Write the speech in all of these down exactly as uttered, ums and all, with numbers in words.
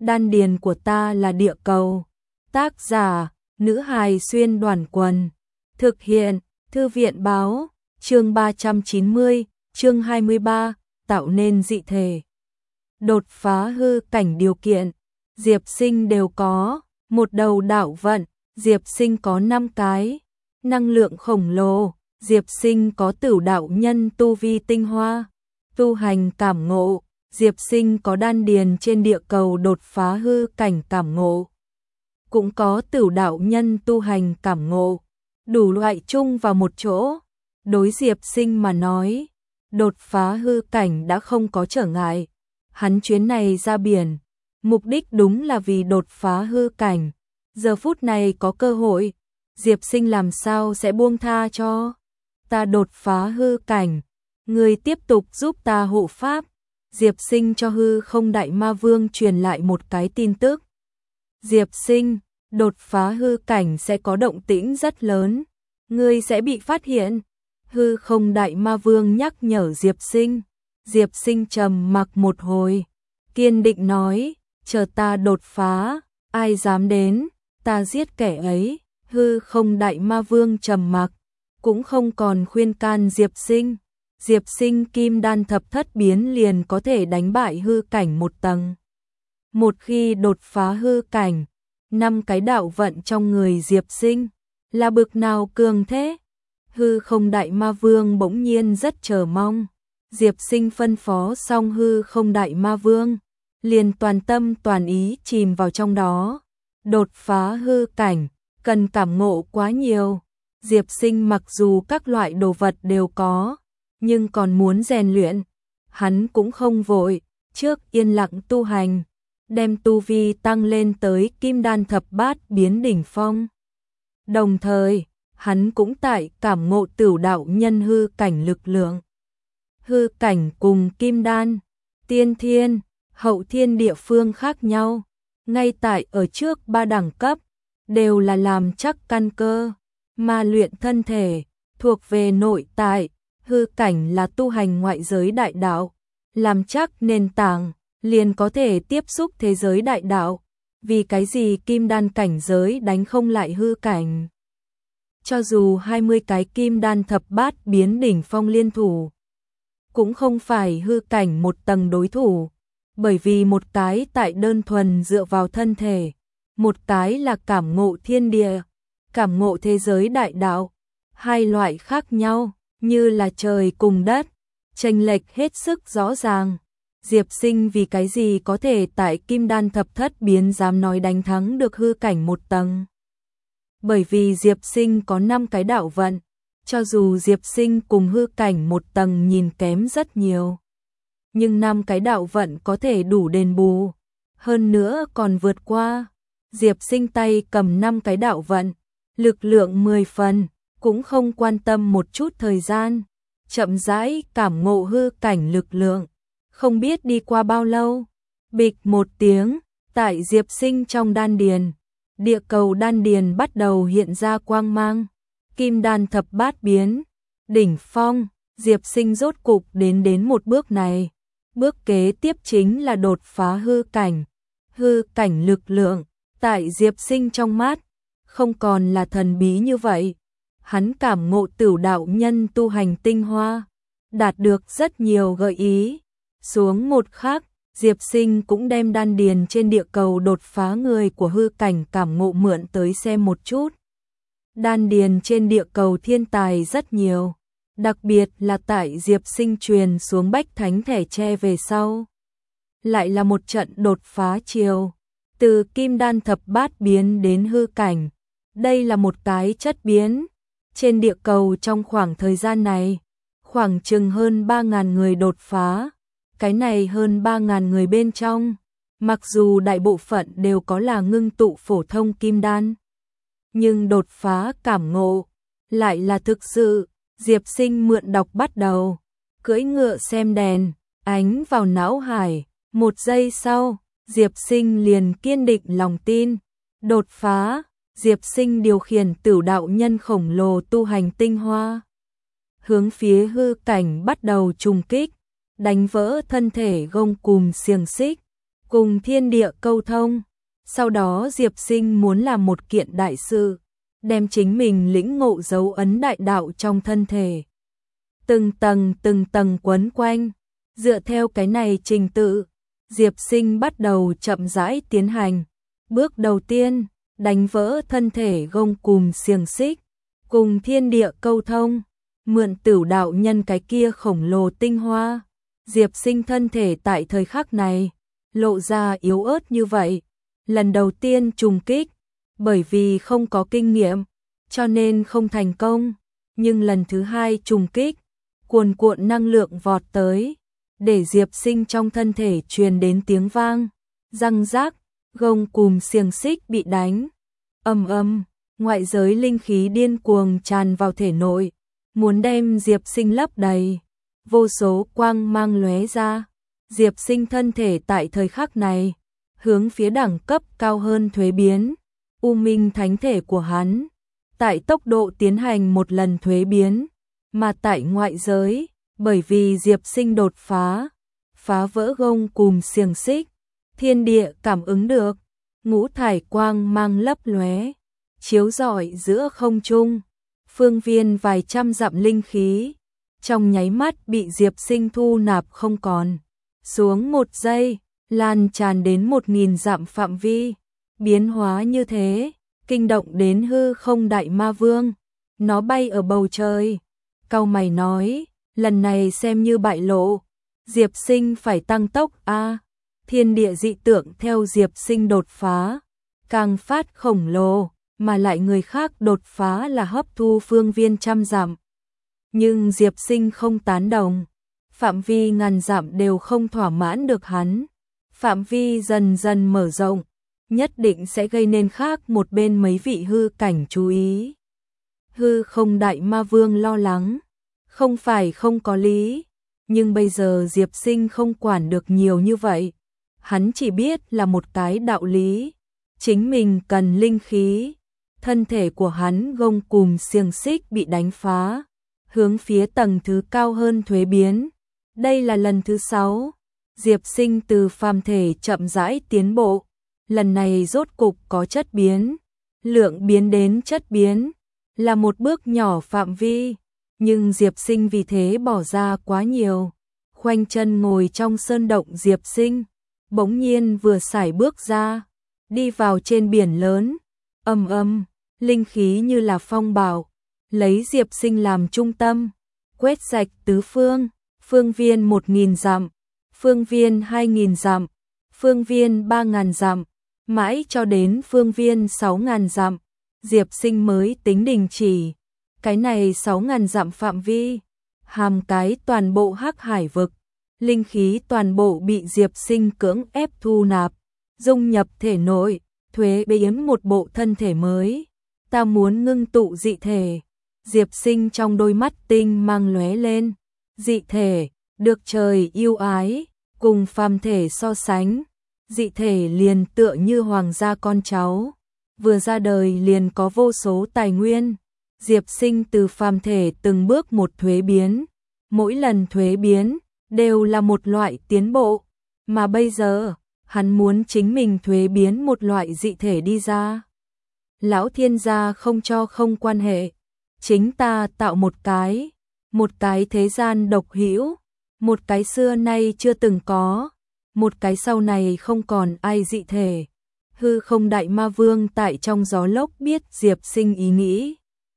Đan điền của ta là địa cầu. Tác giả, nữ hài xuyên đoàn quần. Thực hiện, thư viện báo, chương ba trăm chín mươi, chương hai mươi ba, tạo nên dị thể. Đột phá hư cảnh điều kiện, Diệp Sinh đều có, một đầu đạo vận, Diệp Sinh có năm cái, năng lượng khổng lồ, Diệp Sinh có Tửu đạo nhân tu vi tinh hoa, tu hành cảm ngộ, Diệp Sinh có đan điền trên địa cầu đột phá hư cảnh cảm ngộ, cũng có Tửu đạo nhân tu hành cảm ngộ, đủ loại chung vào một chỗ. Đối Diệp Sinh mà nói, đột phá hư cảnh đã không có trở ngại. Hắn chuyến này ra biển, mục đích đúng là vì đột phá hư cảnh. Giờ phút này có cơ hội, Diệp Sinh làm sao sẽ buông tha cho ta đột phá hư cảnh. Người tiếp tục giúp ta hộ pháp. Diệp Sinh cho hư không đại ma vương truyền lại một cái tin tức. Diệp Sinh, đột phá hư cảnh sẽ có động tĩnh rất lớn, ngươi sẽ bị phát hiện. Hư không đại ma vương nhắc nhở Diệp Sinh. Diệp Sinh trầm mặc một hồi, kiên định nói, chờ ta đột phá, ai dám đến, ta giết kẻ ấy. Hư không đại ma vương trầm mặc, cũng không còn khuyên can Diệp Sinh. Diệp Sinh kim đan thập thất biến liền có thể đánh bại hư cảnh một tầng. Một khi đột phá hư cảnh, năm cái đạo vận trong người Diệp Sinh là bực nào cường thế. Hư không đại ma vương bỗng nhiên rất chờ mong. Diệp Sinh phân phó xong hư không đại ma vương, liền toàn tâm toàn ý chìm vào trong đó. Đột phá hư cảnh, cần cảm ngộ quá nhiều. Diệp Sinh mặc dù các loại đồ vật đều có, nhưng còn muốn rèn luyện. Hắn cũng không vội, trước yên lặng tu hành, đem tu vi tăng lên tới kim đan thập bát biến đỉnh phong. Đồng thời, hắn cũng tại cảm ngộ Tửu đạo nhân hư cảnh lực lượng. Hư cảnh cùng kim đan, tiên thiên, hậu thiên địa phương khác nhau, ngay tại ở trước ba đẳng cấp, đều là làm chắc căn cơ, mà luyện thân thể, thuộc về nội tại. Hư cảnh là tu hành ngoại giới đại đạo, làm chắc nền tảng, liền có thể tiếp xúc thế giới đại đạo. Vì cái gì kim đan cảnh giới đánh không lại hư cảnh? Cho dù hai mươi cái kim đan thập bát biến đỉnh phong liên thủ, cũng không phải hư cảnh một tầng đối thủ, bởi vì một cái tại đơn thuần dựa vào thân thể, một cái là cảm ngộ thiên địa, cảm ngộ thế giới đại đạo, hai loại khác nhau, như là trời cùng đất, chênh lệch hết sức rõ ràng. Diệp Sinh vì cái gì có thể tại kim đan thập thất biến dám nói đánh thắng được hư cảnh một tầng? Bởi vì Diệp Sinh có năm cái đạo vận, cho dù Diệp Sinh cùng hư cảnh một tầng nhìn kém rất nhiều, nhưng năm cái đạo vận có thể đủ đền bù, hơn nữa còn vượt qua. Diệp Sinh tay cầm năm cái đạo vận, lực lượng mười phần, cũng không quan tâm một chút thời gian, chậm rãi cảm ngộ hư cảnh lực lượng. Không biết đi qua bao lâu, bịch một tiếng, tại Diệp Sinh trong đan điền, địa cầu đan điền bắt đầu hiện ra quang mang. Kim đan thập bát biến, đỉnh phong, Diệp Sinh rốt cục đến đến một bước này. Bước kế tiếp chính là đột phá hư cảnh. Hư cảnh lực lượng, tại Diệp Sinh trong mắt, không còn là thần bí như vậy. Hắn cảm ngộ Tửu đạo nhân tu hành tinh hoa, đạt được rất nhiều gợi ý. Xuống một khắc, Diệp Sinh cũng đem đan điền trên địa cầu đột phá người của hư cảnh cảm ngộ mượn tới xem một chút. Đan điền trên địa cầu thiên tài rất nhiều, đặc biệt là tại Diệp Sinh truyền xuống bách thánh thẻ tre về sau. Lại là một trận đột phá chiều, từ kim đan thập bát biến đến hư cảnh. Đây là một cái chất biến. Trên địa cầu trong khoảng thời gian này, khoảng chừng hơn ba nghìn người đột phá. Cái này hơn ba nghìn người bên trong, mặc dù đại bộ phận đều có là ngưng tụ phổ thông kim đan, nhưng đột phá cảm ngộ lại là thực sự. Diệp Sinh mượn đọc bắt đầu, cưỡi ngựa xem đèn, ánh vào não hải. Một giây sau, Diệp Sinh liền kiên định lòng tin, đột phá. Diệp Sinh điều khiển Tửu đạo nhân khổng lồ tu hành tinh hoa, hướng phía hư cảnh bắt đầu trùng kích, đánh vỡ thân thể gông cùm xiềng xích, cùng thiên địa câu thông. Sau đó Diệp Sinh muốn làm một kiện đại sự, đem chính mình lĩnh ngộ dấu ấn đại đạo trong thân thể. Từng tầng từng tầng quấn quanh, dựa theo cái này trình tự, Diệp Sinh bắt đầu chậm rãi tiến hành. Bước đầu tiên, đánh vỡ thân thể gông cùm xiềng xích, cùng thiên địa câu thông, mượn Tửu đạo nhân cái kia khổng lồ tinh hoa. Diệp Sinh thân thể tại thời khắc này lộ ra yếu ớt như vậy. Lần đầu tiên trùng kích, bởi vì không có kinh nghiệm, cho nên không thành công. Nhưng lần thứ hai trùng kích, cuồn cuộn năng lượng vọt tới, để Diệp Sinh trong thân thể truyền đến tiếng vang, răng rác, gông cùm xiềng xích bị đánh. Ầm ầm, ngoại giới linh khí điên cuồng tràn vào thể nội, muốn đem Diệp Sinh lấp đầy. Vô số quang mang lóe ra, Diệp Sinh thân thể tại thời khắc này hướng phía đẳng cấp cao hơn thuế biến. U Minh thánh thể của hắn tại tốc độ tiến hành một lần thuế biến, mà tại ngoại giới, bởi vì Diệp Sinh đột phá, phá vỡ gông cùm xiềng xích, thiên địa cảm ứng được, ngũ thải quang mang lấp lóe, chiếu rọi giữa không trung, phương viên vài trăm dặm linh khí, trong nháy mắt bị Diệp Sinh thu nạp không còn. Xuống một giây, lan tràn đến một nghìn dặm phạm vi, biến hóa như thế, kinh động đến hư không đại ma vương. Nó bay ở bầu trời, cau mày nói, lần này xem như bại lộ, Diệp Sinh phải tăng tốc a. Thiên địa dị tượng theo Diệp Sinh đột phá, càng phát khổng lồ, mà lại người khác đột phá là hấp thu phương viên trăm dặm. Nhưng Diệp Sinh không tán đồng, phạm vi ngàn dặm đều không thỏa mãn được hắn. Phạm vi dần dần mở rộng, nhất định sẽ gây nên khác một bên mấy vị hư cảnh chú ý. Hư không đại ma vương lo lắng, không phải không có lý, nhưng bây giờ Diệp Sinh không quản được nhiều như vậy. Hắn chỉ biết là một cái đạo lý, chính mình cần linh khí. Thân thể của hắn gông cùm xiềng xích bị đánh phá, hướng phía tầng thứ cao hơn thuế biến. Đây là lần thứ sáu, Diệp Sinh từ phàm thể chậm rãi tiến bộ, lần này rốt cục có chất biến, lượng biến đến chất biến, là một bước nhỏ phạm vi, nhưng Diệp Sinh vì thế bỏ ra quá nhiều. Khoanh chân ngồi trong sơn động Diệp Sinh, bỗng nhiên vừa sải bước ra, đi vào trên biển lớn, ầm ầm, linh khí như là phong bạo, lấy Diệp Sinh làm trung tâm, quét sạch tứ phương, phương viên một nghìn dặm, phương viên hai nghìn dặm, phương viên ba ngàn dặm, mãi cho đến phương viên sáu ngàn dặm, Diệp Sinh mới tính đình chỉ. Cái này sáu ngàn dặm phạm vi, hàm cái toàn bộ Hắc Hải vực, linh khí toàn bộ bị Diệp Sinh cưỡng ép thu nạp, dung nhập thể nội, thuế biến một bộ thân thể mới. Ta muốn ngưng tụ dị thể. Diệp Sinh trong đôi mắt tinh mang lóe lên. Dị thể, được trời yêu ái, cùng phàm thể so sánh, dị thể liền tựa như hoàng gia con cháu, vừa ra đời liền có vô số tài nguyên. Diệp Sinh từ phàm thể từng bước một thuế biến, mỗi lần thuế biến đều là một loại tiến bộ, mà bây giờ, hắn muốn chính mình thuế biến một loại dị thể đi ra. Lão thiên gia không cho không quan hệ, chính ta tạo một cái, một cái thế gian độc hữu, một cái xưa nay chưa từng có, một cái sau này không còn ai dị thể. Hư không đại ma vương tại trong gió lốc biết Diệp Sinh ý nghĩ.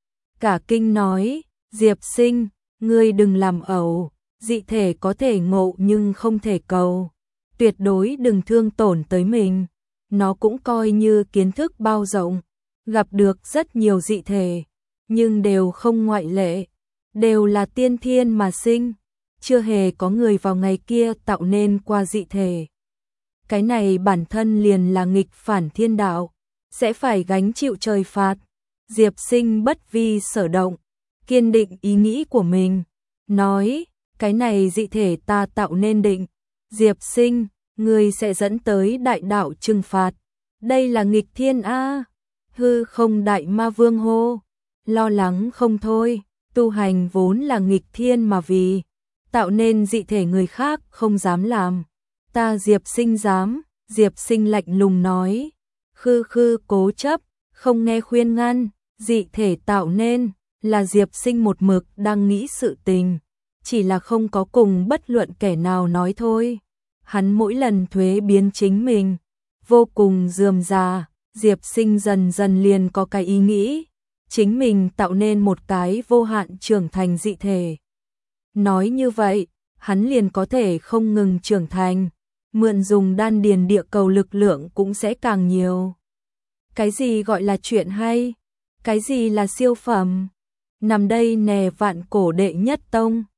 Cả kinh nói, Diệp Sinh, ngươi đừng làm ẩu, dị thể có thể ngộ nhưng không thể cầu. Tuyệt đối đừng thương tổn tới mình, nó cũng coi như kiến thức bao rộng, gặp được rất nhiều dị thể, nhưng đều không ngoại lệ, đều là tiên thiên mà sinh, chưa hề có người vào ngày kia tạo nên qua dị thể. Cái này bản thân liền là nghịch phản thiên đạo, sẽ phải gánh chịu trời phạt. Diệp Sinh bất vi sở động, kiên định ý nghĩ của mình, nói, cái này dị thể ta tạo nên định. Diệp Sinh, ngươi sẽ dẫn tới đại đạo trừng phạt. Đây là nghịch thiên a. Hư không đại ma vương hô, lo lắng không thôi, tu hành vốn là nghịch thiên mà vì tạo nên dị thể người khác không dám làm, ta Diệp Sinh dám. Diệp Sinh lạnh lùng nói. Khư khư cố chấp, không nghe khuyên ngăn, dị thể tạo nên, là Diệp Sinh một mực đang nghĩ sự tình, chỉ là không có cùng bất luận kẻ nào nói thôi. Hắn mỗi lần thuế biến chính mình, vô cùng rườm rà, Diệp Sinh dần dần liền có cái ý nghĩ, chính mình tạo nên một cái vô hạn trưởng thành dị thể. Nói như vậy, hắn liền có thể không ngừng trưởng thành, mượn dùng đan điền địa cầu lực lượng cũng sẽ càng nhiều. Cái gì gọi là chuyện hay? Cái gì là siêu phẩm? Nằm đây nè vạn cổ đệ nhất tông.